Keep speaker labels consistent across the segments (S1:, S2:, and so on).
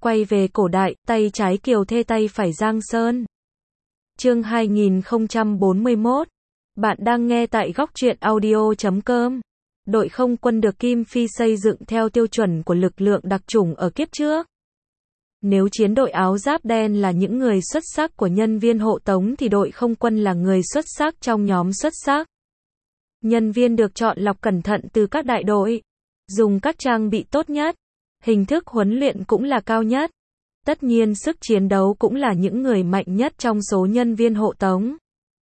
S1: Quay về cổ đại, tay trái Kiều Thê tay phải Giang Sơn. Chương 2041. Bạn đang nghe tại góc truyện audio.com. Đội không quân được Kim Phi xây dựng theo tiêu chuẩn của lực lượng đặc chủng ở kiếp trước. Nếu chiến đội áo giáp đen là những người xuất sắc của nhân viên hộ tống thì đội không quân là người xuất sắc trong nhóm xuất sắc. Nhân viên được chọn lọc cẩn thận từ các đại đội, dùng các trang bị tốt nhất, hình thức huấn luyện cũng là cao nhất. Tất nhiên sức chiến đấu cũng là những người mạnh nhất trong số nhân viên hộ tống.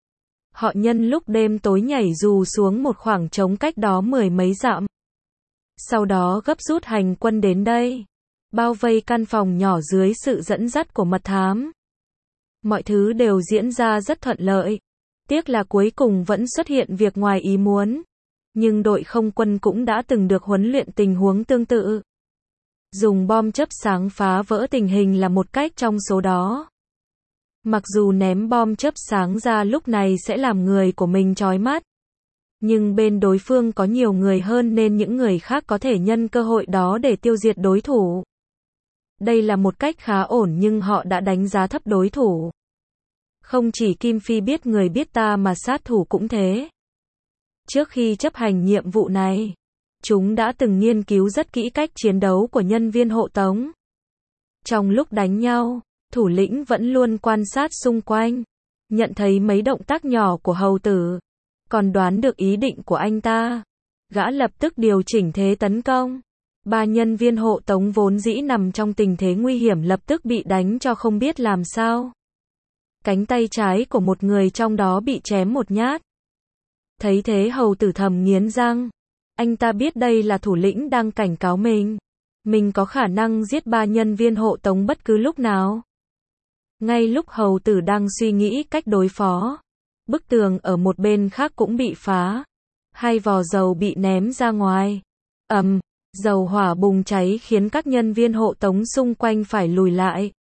S1: Họ nhân lúc đêm tối nhảy dù xuống một khoảng trống cách đó mười mấy dặm. Sau đó gấp rút hành quân đến đây, bao vây căn phòng nhỏ dưới sự dẫn dắt của mật thám. Mọi thứ đều diễn ra rất thuận lợi. Tiếc là cuối cùng vẫn xuất hiện việc ngoài ý muốn. Nhưng đội không quân cũng đã từng được huấn luyện tình huống tương tự. Dùng bom chớp sáng phá vỡ tình hình là một cách trong số đó. Mặc dù ném bom chớp sáng ra lúc này sẽ làm người của mình chói mắt, nhưng bên đối phương có nhiều người hơn nên những người khác có thể nhân cơ hội đó để tiêu diệt đối thủ. Đây là một cách khá ổn nhưng họ đã đánh giá thấp đối thủ. Không chỉ Kim Phi biết người biết ta mà sát thủ cũng thế. Trước khi chấp hành nhiệm vụ này, chúng đã từng nghiên cứu rất kỹ cách chiến đấu của nhân viên hộ tống. Trong lúc đánh nhau, thủ lĩnh vẫn luôn quan sát xung quanh, nhận thấy mấy động tác nhỏ của hầu tử, còn đoán được ý định của anh ta. Gã lập tức điều chỉnh thế tấn công. Ba nhân viên hộ tống vốn dĩ nằm trong tình thế nguy hiểm lập tức bị đánh cho không biết làm sao. Cánh tay trái của một người trong đó bị chém một nhát. Thấy thế hầu tử thầm nghiến răng. Anh ta biết đây là thủ lĩnh đang cảnh cáo mình. Mình có khả năng giết ba nhân viên hộ tống bất cứ lúc nào. Ngay lúc hầu tử đang suy nghĩ cách đối phó, bức tường ở một bên khác cũng bị phá. Hai vò dầu bị ném ra ngoài. Ầm, dầu hỏa bùng cháy khiến các nhân viên hộ tống xung quanh phải lùi lại.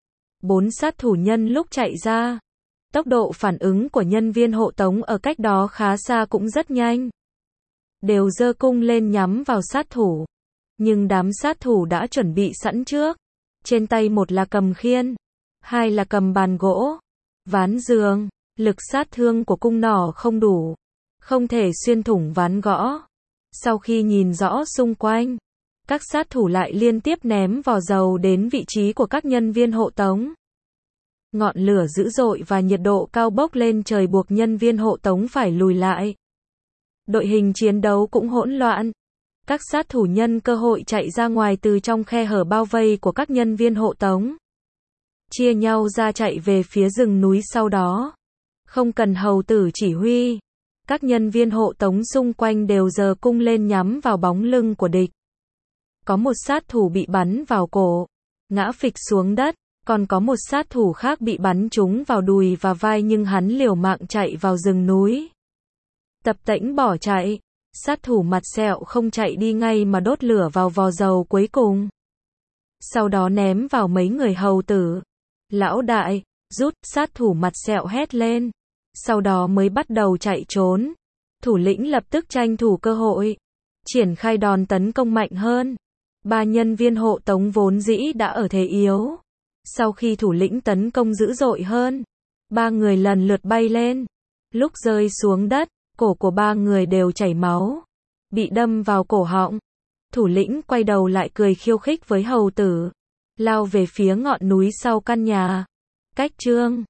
S1: 4 sát thủ nhân lúc chạy ra. Tốc độ phản ứng của nhân viên hộ tống ở cách đó khá xa cũng rất nhanh. Đều giơ cung lên nhắm vào sát thủ. Nhưng đám sát thủ đã chuẩn bị sẵn trước. Trên tay một là cầm khiên, hai là cầm bàn gỗ, ván giường. Lực sát thương của cung nỏ không đủ, không thể xuyên thủng ván gõ. Sau khi nhìn rõ xung quanh, các sát thủ lại liên tiếp ném vò dầu đến vị trí của các nhân viên hộ tống. Ngọn lửa dữ dội và nhiệt độ cao bốc lên trời buộc nhân viên hộ tống phải lùi lại. Đội hình chiến đấu cũng hỗn loạn. Các sát thủ nhân cơ hội chạy ra ngoài từ trong khe hở bao vây của các nhân viên hộ tống. Chia nhau ra chạy về phía rừng núi sau đó. Không cần hầu tử chỉ huy. Các nhân viên hộ tống xung quanh đều giơ cung lên nhắm vào bóng lưng của địch. Có một sát thủ bị bắn vào cổ, ngã phịch xuống đất. Còn có một sát thủ khác bị bắn trúng vào đùi và vai nhưng hắn liều mạng chạy vào rừng núi. Tập tễnh bỏ chạy. Sát thủ mặt sẹo không chạy đi ngay mà đốt lửa vào vò dầu cuối cùng. Sau đó ném vào mấy người hầu tử. Lão đại, rút, sát thủ mặt sẹo hét lên. Sau đó mới bắt đầu chạy trốn. Thủ lĩnh lập tức tranh thủ cơ hội, triển khai đòn tấn công mạnh hơn. Ba nhân viên hộ tống vốn dĩ đã ở thế yếu. Sau khi thủ lĩnh tấn công dữ dội hơn, ba người lần lượt bay lên. Lúc rơi xuống đất, cổ của ba người đều chảy máu, bị đâm vào cổ họng. Thủ lĩnh quay đầu lại cười khiêu khích với hầu tử, lao về phía ngọn núi sau căn nhà. Cách chương